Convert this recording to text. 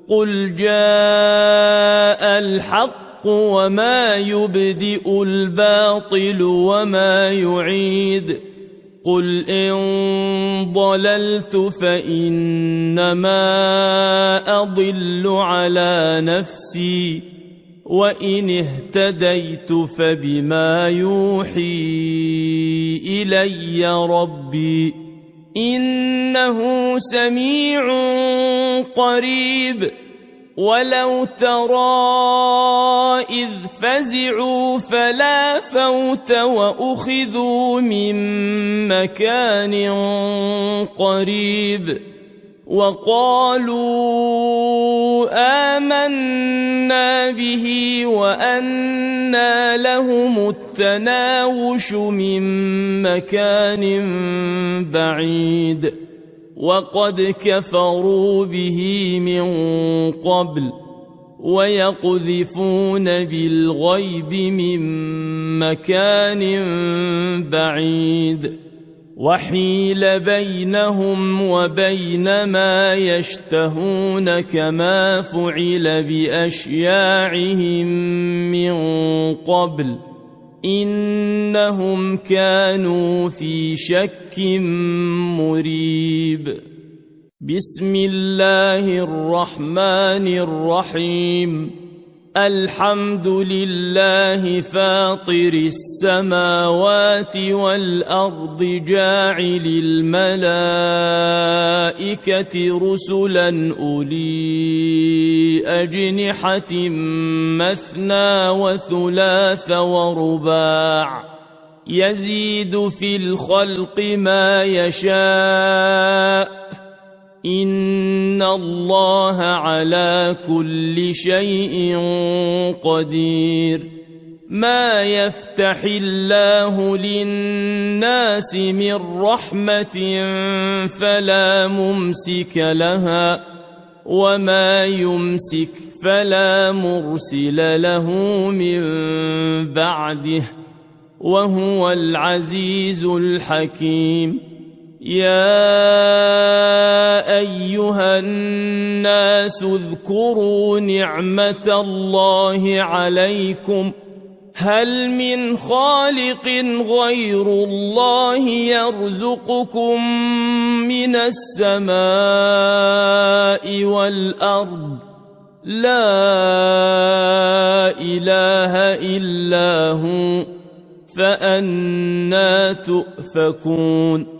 قل جاء الحق وما يبدئ الباطل وما يعيد قل إن ضللت فإنما أضل على نفسي وإن اهتديت فبما يوحي إلي ربي إنه سميع قريب ولو ترى إذ فزعوا فلا فوت وأخذوا من مكان قريب وقالوا آمنا به وأنى لهم التناوش من مكان بعيد وقد كفروا به من قبل ويقذفون بالغيب من مكان بعيد وحيل بينهم وبين ما يشتهون كما فعل بأشياعهم من قبل إنهم كانوا في شك مريب بسم الله الرحمن الرحيم الحمد لله فاطر السماوات والأرض جاعل الملائكة رسلا أولي أجنحة مثنى وثلاث ورباع يزيد في الخلق ما يشاء إن الله على كل شيء قدير ما يفتح الله للناس من رحمة فلا ممسك لها وما يمسك فلا مرسل له من بعده وهو العزيز الحكيم يا أيها الناس اذكروا نعمة الله عليكم هل من خالق غير الله يرزقكم من السماء والأرض لا إله إلا هو فأنى تؤفكون